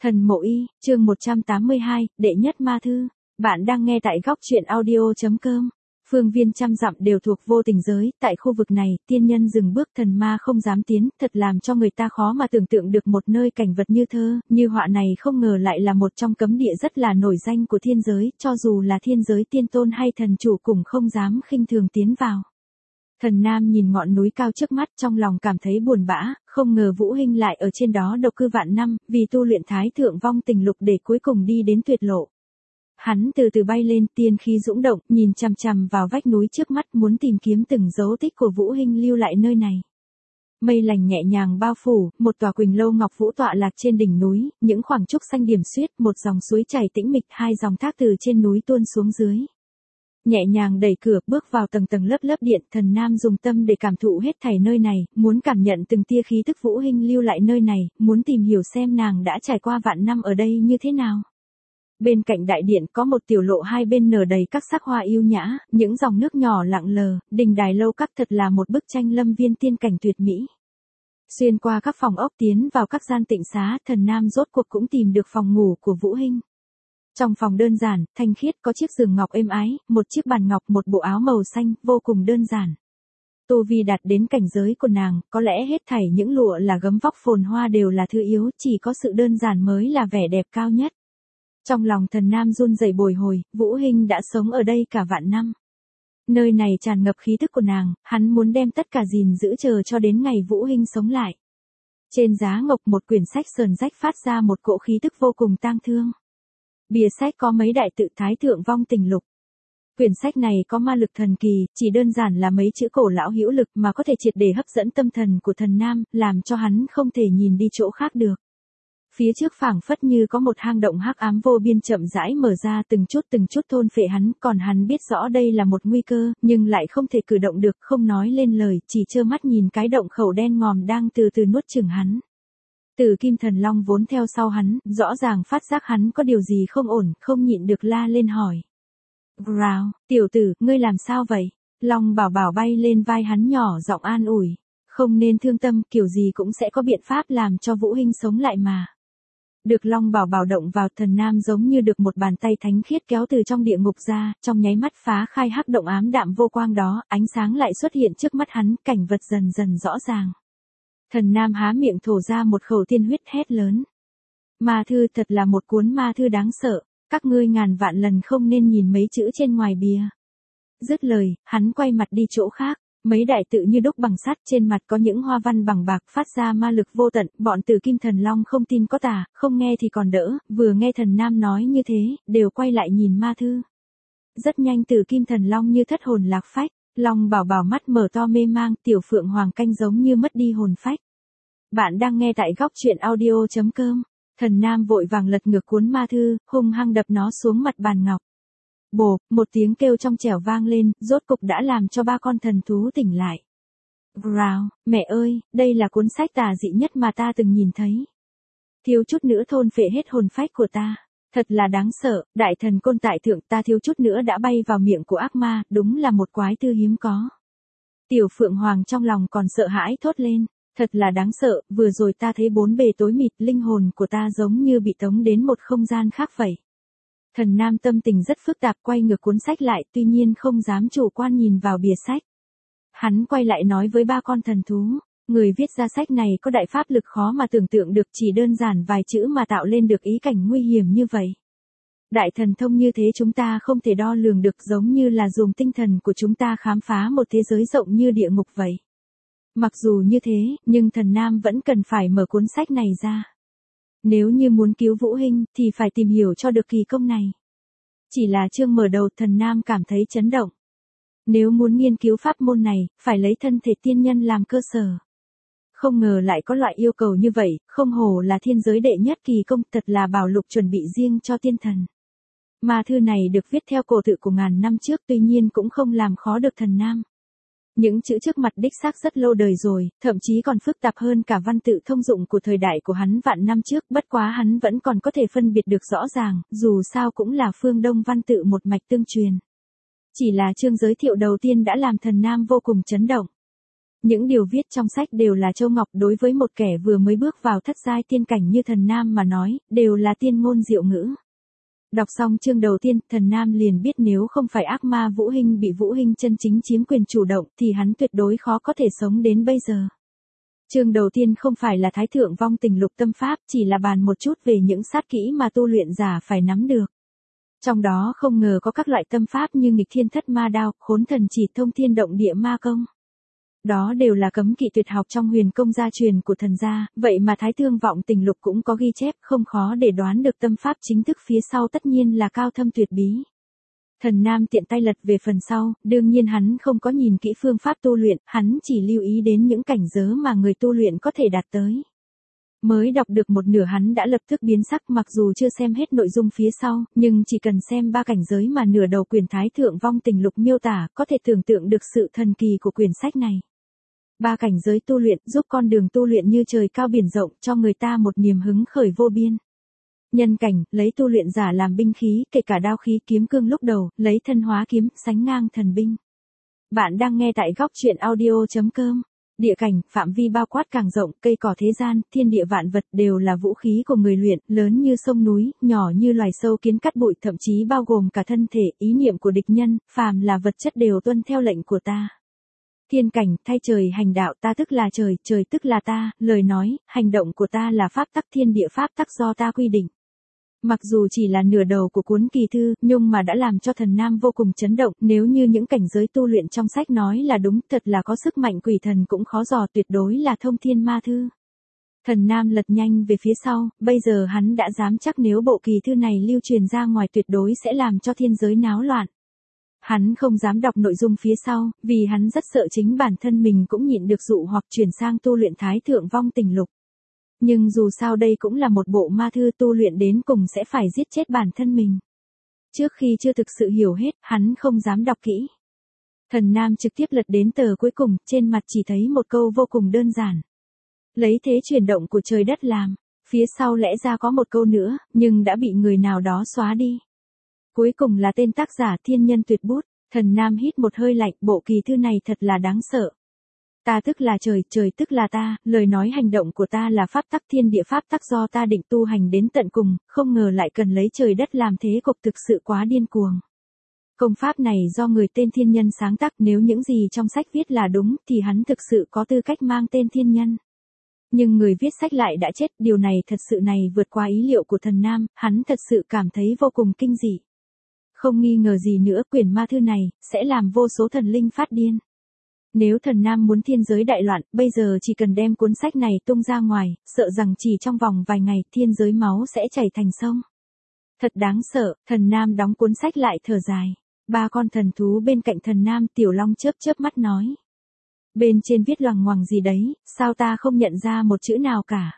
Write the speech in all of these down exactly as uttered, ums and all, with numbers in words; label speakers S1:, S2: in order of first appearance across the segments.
S1: Thần Mộ Y, chương một trăm tám mươi hai, đệ nhất ma thư. Bạn đang nghe tại góc truyện audio.com. Phương viên trăm dặm đều thuộc vô tình giới, tại khu vực này, tiên nhân dừng bước thần ma không dám tiến, thật làm cho người ta khó mà tưởng tượng được một nơi cảnh vật như thơ, như họa này không ngờ lại là một trong cấm địa rất là nổi danh của thiên giới, cho dù là thiên giới tiên tôn hay thần chủ cũng không dám khinh thường tiến vào. Thần Nam nhìn ngọn núi cao trước mắt trong lòng cảm thấy buồn bã, không ngờ Vũ Hinh lại ở trên đó độc cư vạn năm, vì tu luyện thái thượng vong tình lục để cuối cùng đi đến tuyệt lộ. Hắn từ từ bay lên, tiên khí dũng động, nhìn chằm chằm vào vách núi trước mắt muốn tìm kiếm từng dấu tích của Vũ Hinh lưu lại nơi này. Mây lành nhẹ nhàng bao phủ, một tòa Quỳnh Lâu Ngọc Vũ tọa lạc trên đỉnh núi, những khoảng trúc xanh điểm xuyết, một dòng suối chảy tĩnh mịch, hai dòng thác từ trên núi tuôn xuống dưới. Nhẹ nhàng đẩy cửa, bước vào tầng tầng lớp lớp điện, Thần Nam dùng tâm để cảm thụ hết thảy nơi này, muốn cảm nhận từng tia khí tức Vũ Hinh lưu lại nơi này, muốn tìm hiểu xem nàng đã trải qua vạn năm ở đây như thế nào. Bên cạnh đại điện có một tiểu lộ hai bên nở đầy các sắc hoa yêu nhã, những dòng nước nhỏ lặng lờ, đình đài lâu các thật là một bức tranh lâm viên tiên cảnh tuyệt mỹ. Xuyên qua các phòng ốc tiến vào các gian tịnh xá, Thần Nam rốt cuộc cũng tìm được phòng ngủ của Vũ Hinh. Trong phòng đơn giản, thanh khiết có chiếc giường ngọc êm ái, một chiếc bàn ngọc, một bộ áo màu xanh, vô cùng đơn giản. Tu vi đạt đến cảnh giới của nàng, có lẽ hết thảy những lụa là gấm vóc phồn hoa đều là thứ yếu, chỉ có sự đơn giản mới là vẻ đẹp cao nhất. Trong lòng Thần Nam run rẩy bồi hồi, Vũ Hinh đã sống ở đây cả vạn năm. Nơi này tràn ngập khí tức của nàng, hắn muốn đem tất cả gìn giữ chờ cho đến ngày Vũ Hinh sống lại. Trên giá ngọc một quyển sách sờn rách phát ra một cỗ khí tức vô cùng tang thương. Bìa sách có mấy đại tự thái thượng vong tình lục. Quyển sách này có ma lực thần kỳ, chỉ đơn giản là mấy chữ cổ lão hữu lực mà có thể triệt để hấp dẫn tâm thần của Thần Nam, làm cho hắn không thể nhìn đi chỗ khác được. Phía trước phảng phất như có một hang động hắc ám vô biên chậm rãi mở ra từng chút từng chút thôn phệ hắn, còn hắn biết rõ đây là một nguy cơ, nhưng lại không thể cử động được, không nói lên lời, chỉ trơ mắt nhìn cái động khẩu đen ngòm đang từ từ nuốt chửng hắn. Từ Kim Thần Long vốn theo sau hắn, rõ ràng phát giác hắn có điều gì không ổn, không nhịn được la lên hỏi. Growl, tiểu tử, ngươi làm sao vậy? Long Bảo Bảo bay lên vai hắn nhỏ giọng an ủi. Không nên thương tâm, kiểu gì cũng sẽ có biện pháp làm cho Vũ Hinh sống lại mà. Được Long Bảo Bảo động vào, Thần Nam giống như được một bàn tay thánh khiết kéo từ trong địa ngục ra, trong nháy mắt phá khai hắc động ám đạm vô quang đó, ánh sáng lại xuất hiện trước mắt hắn, cảnh vật dần dần rõ ràng. Thần Nam há miệng thổ ra một khẩu tiên huyết hét lớn. Ma thư thật là một cuốn ma thư đáng sợ, các ngươi ngàn vạn lần không nên nhìn mấy chữ trên ngoài bìa. Dứt lời, hắn quay mặt đi chỗ khác, mấy đại tự như đúc bằng sắt, trên mặt có những hoa văn bằng bạc phát ra ma lực vô tận, bọn Tử Kim Thần Long không tin có tà, không nghe thì còn đỡ, vừa nghe Thần Nam nói như thế, đều quay lại nhìn ma thư. Rất nhanh Tử Kim Thần Long như thất hồn lạc phách. Long Bảo Bảo mắt mở to mê mang, Tiểu Phượng Hoàng canh giống như mất đi hồn phách. Bạn đang nghe tại góc truyện audio.com. Thần Nam vội vàng lật ngược cuốn ma thư, hung hăng đập nó xuống mặt bàn ngọc. Bộp, một tiếng kêu trong trẻo vang lên, rốt cục đã làm cho ba con thần thú tỉnh lại. Growl, mẹ ơi, đây là cuốn sách tà dị nhất mà ta từng nhìn thấy. Thiếu chút nữa thôn phệ hết hồn phách của ta. Thật là đáng sợ, đại thần côn tại thượng, ta thiếu chút nữa đã bay vào miệng của ác ma, đúng là một quái tư hiếm có. Tiểu Phượng Hoàng trong lòng còn sợ hãi thốt lên, thật là đáng sợ, vừa rồi ta thấy bốn bề tối mịt, linh hồn của ta giống như bị tống đến một không gian khác vậy. Thần Nam tâm tình rất phức tạp, quay ngược cuốn sách lại, tuy nhiên không dám chủ quan nhìn vào bìa sách. Hắn quay lại nói với ba con thần thú. Người viết ra sách này có đại pháp lực khó mà tưởng tượng được, chỉ đơn giản vài chữ mà tạo lên được ý cảnh nguy hiểm như vậy. Đại thần thông như thế chúng ta không thể đo lường được, giống như là dùng tinh thần của chúng ta khám phá một thế giới rộng như địa ngục vậy. Mặc dù như thế, nhưng Thần Nam vẫn cần phải mở cuốn sách này ra. Nếu như muốn cứu Vũ Hinh, thì phải tìm hiểu cho được kỳ công này. Chỉ là chương mở đầu, Thần Nam cảm thấy chấn động. Nếu muốn nghiên cứu pháp môn này, phải lấy thân thể tiên nhân làm cơ sở. Không ngờ lại có loại yêu cầu như vậy, không hổ là thiên giới đệ nhất kỳ công, thật là bảo lục chuẩn bị riêng cho tiên thần. Ma thư này được viết theo cổ tự của ngàn năm trước, tuy nhiên cũng không làm khó được Thần Nam. Những chữ trước mặt đích xác rất lâu đời rồi, thậm chí còn phức tạp hơn cả văn tự thông dụng của thời đại của hắn vạn năm trước, bất quá hắn vẫn còn có thể phân biệt được rõ ràng, dù sao cũng là phương Đông văn tự một mạch tương truyền. Chỉ là chương giới thiệu đầu tiên đã làm Thần Nam vô cùng chấn động. Những điều viết trong sách đều là châu ngọc, đối với một kẻ vừa mới bước vào thất giai tiên cảnh như Thần Nam mà nói, đều là tiên ngôn diệu ngữ. Đọc xong chương đầu tiên, Thần Nam liền biết nếu không phải ác ma Vũ Hinh bị Vũ Hinh chân chính chiếm quyền chủ động thì hắn tuyệt đối khó có thể sống đến bây giờ. Chương đầu tiên không phải là Thái Thượng Vong Tình Lục tâm pháp, chỉ là bàn một chút về những sát kỹ mà tu luyện giả phải nắm được. Trong đó không ngờ có các loại tâm pháp như nghịch thiên thất ma đao, khốn thần chỉ, thông thiên động địa ma công. Đó đều là cấm kỵ tuyệt học trong huyền công gia truyền của thần gia, vậy mà Thái Thượng Vọng Tình Lục cũng có ghi chép, không khó để đoán được tâm pháp chính thức phía sau tất nhiên là cao thâm tuyệt bí. Thần Nam tiện tay lật về phần sau, đương nhiên hắn không có nhìn kỹ phương pháp tu luyện, hắn chỉ lưu ý đến những cảnh giới mà người tu luyện có thể đạt tới. Mới đọc được một nửa hắn đã lập tức biến sắc, mặc dù chưa xem hết nội dung phía sau, nhưng chỉ cần xem ba cảnh giới mà nửa đầu quyển Thái Thượng Vong Tình Lục miêu tả, có thể tưởng tượng được sự thần kỳ của quyển sách này. Ba cảnh giới tu luyện giúp con đường tu luyện như trời cao biển rộng, cho người ta một niềm hứng khởi vô biên. Nhân cảnh, lấy tu luyện giả làm binh khí, kể cả đao khí kiếm cương lúc đầu, lấy thân hóa kiếm, sánh ngang thần binh. Bạn đang nghe tại góc truyện audio chấm com. Địa cảnh, phạm vi bao quát càng rộng, cây cỏ thế gian, thiên địa vạn vật đều là vũ khí của người luyện, lớn như sông núi, nhỏ như loài sâu kiến cắt bụi, thậm chí bao gồm cả thân thể, ý niệm của địch nhân, phàm là vật chất đều tuân theo lệnh của ta. Thiên cảnh, thay trời hành đạo, ta tức là trời, trời tức là ta, lời nói, hành động của ta là pháp tắc thiên địa, pháp tắc do ta quy định. Mặc dù chỉ là nửa đầu của cuốn kỳ thư, nhưng mà đã làm cho Thần Nam vô cùng chấn động, nếu như những cảnh giới tu luyện trong sách nói là đúng, thật là có sức mạnh quỷ thần cũng khó dò, tuyệt đối là thông thiên ma thư. Thần Nam lật nhanh về phía sau, bây giờ hắn đã dám chắc nếu bộ kỳ thư này lưu truyền ra ngoài tuyệt đối sẽ làm cho thiên giới náo loạn. Hắn không dám đọc nội dung phía sau, vì hắn rất sợ chính bản thân mình cũng nhịn được dụ hoặc chuyển sang tu luyện Thái Thượng Vong Tình Lục. Nhưng dù sao đây cũng là một bộ ma thư, tu luyện đến cùng sẽ phải giết chết bản thân mình. Trước khi chưa thực sự hiểu hết, hắn không dám đọc kỹ. Thần Nam trực tiếp lật đến tờ cuối cùng, trên mặt chỉ thấy một câu vô cùng đơn giản. Lấy thế chuyển động của trời đất làm, phía sau lẽ ra có một câu nữa, nhưng đã bị người nào đó xóa đi. Cuối cùng là tên tác giả Thiên Nhân Tuyệt Bút. Thần Nam hít một hơi lạnh, bộ kỳ thư này thật là đáng sợ. Ta tức là trời, trời tức là ta, lời nói hành động của ta là pháp tắc thiên địa, pháp tắc do ta định tu hành đến tận cùng, không ngờ lại cần lấy trời đất làm thế cục, thực sự quá điên cuồng. Công pháp này do người tên Thiên Nhân sáng tác, nếu những gì trong sách viết là đúng thì hắn thực sự có tư cách mang tên Thiên Nhân. Nhưng người viết sách lại đã chết, điều này thật sự này vượt qua ý liệu của Thần Nam, hắn thật sự cảm thấy vô cùng kinh dị. Không nghi ngờ gì nữa, quyển ma thư này sẽ làm vô số thần linh phát điên. Nếu Thần Nam muốn thiên giới đại loạn, bây giờ chỉ cần đem cuốn sách này tung ra ngoài, sợ rằng chỉ trong vòng vài ngày thiên giới máu sẽ chảy thành sông. Thật đáng sợ. Thần Nam đóng cuốn sách lại thở dài. Ba con thần thú bên cạnh Thần Nam, Tiểu Long chớp chớp mắt nói. Bên trên viết loằng ngoằng gì đấy, sao ta không nhận ra một chữ nào cả.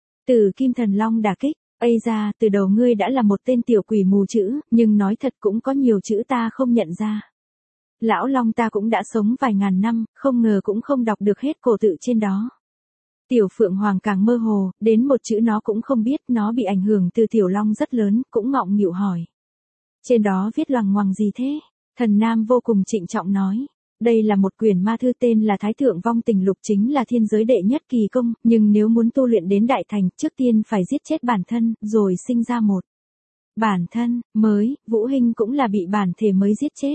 S1: Từ Kim Thần Long đả kích. Ây ra, từ đầu ngươi đã là một tên tiểu quỷ mù chữ, nhưng nói thật cũng có nhiều chữ ta không nhận ra. Lão Long ta cũng đã sống vài ngàn năm, không ngờ cũng không đọc được hết cổ tự trên đó. Tiểu Phượng Hoàng càng mơ hồ, đến một chữ nó cũng không biết, nó bị ảnh hưởng từ Tiểu Long rất lớn, cũng ngọng nghịu hỏi. Trên đó viết loằng ngoằng gì thế? Thần Nam vô cùng trịnh trọng nói. Đây là một quyển ma thư tên là Thái Thượng Vong Tình Lục, chính là thiên giới đệ nhất kỳ công, nhưng nếu muốn tu luyện đến đại thành, trước tiên phải giết chết bản thân, rồi sinh ra một bản thân mới, Vũ Hinh cũng là bị bản thể mới giết chết.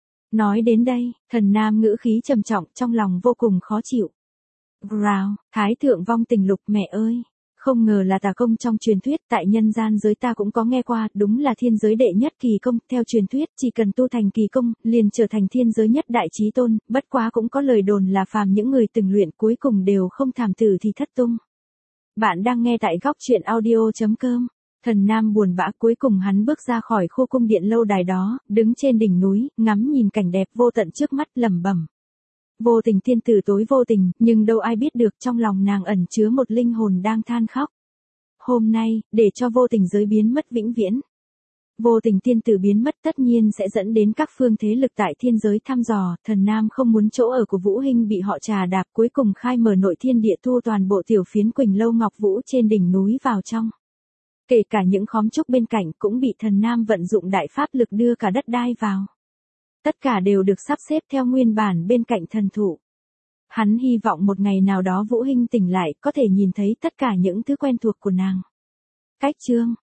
S1: Nói đến đây, Thần Nam ngữ khí trầm trọng, trong lòng vô cùng khó chịu. Rào, Thái Thượng Vong Tình Lục, mẹ ơi, không ngờ là tà công trong truyền thuyết, tại nhân gian giới ta cũng có nghe qua, đúng là thiên giới đệ nhất kỳ công, theo truyền thuyết chỉ cần tu thành kỳ công, liền trở thành thiên giới nhất đại chí tôn, bất quá cũng có lời đồn là phàm những người từng luyện cuối cùng đều không thảm tử thì thất tung. Bạn đang nghe tại góc truyện audio chấm com. Thần Nam buồn bã, cuối cùng hắn bước ra khỏi khu cung điện lâu đài đó, đứng trên đỉnh núi, ngắm nhìn cảnh đẹp vô tận trước mắt, lẩm bẩm. Vô Tình tiên tử tối vô tình, nhưng đâu ai biết được trong lòng nàng ẩn chứa một linh hồn đang than khóc. Hôm nay, để cho vô tình giới biến mất vĩnh viễn. Vô Tình tiên tử biến mất tất nhiên sẽ dẫn đến các phương thế lực tại thiên giới thăm dò, Thần Nam không muốn chỗ ở của Vũ Hinh bị họ trà đạp, cuối cùng khai mở nội thiên địa, thu toàn bộ tiểu phiến Quỳnh Lâu Ngọc Vũ trên đỉnh núi vào trong. Kể cả những khóm trúc bên cạnh cũng bị Thần Nam vận dụng đại pháp lực đưa cả đất đai vào. Tất cả đều được sắp xếp theo nguyên bản bên cạnh thần thụ. Hắn hy vọng một ngày nào đó Vũ Hinh tỉnh lại có thể nhìn thấy tất cả những thứ quen thuộc của nàng. Cách chương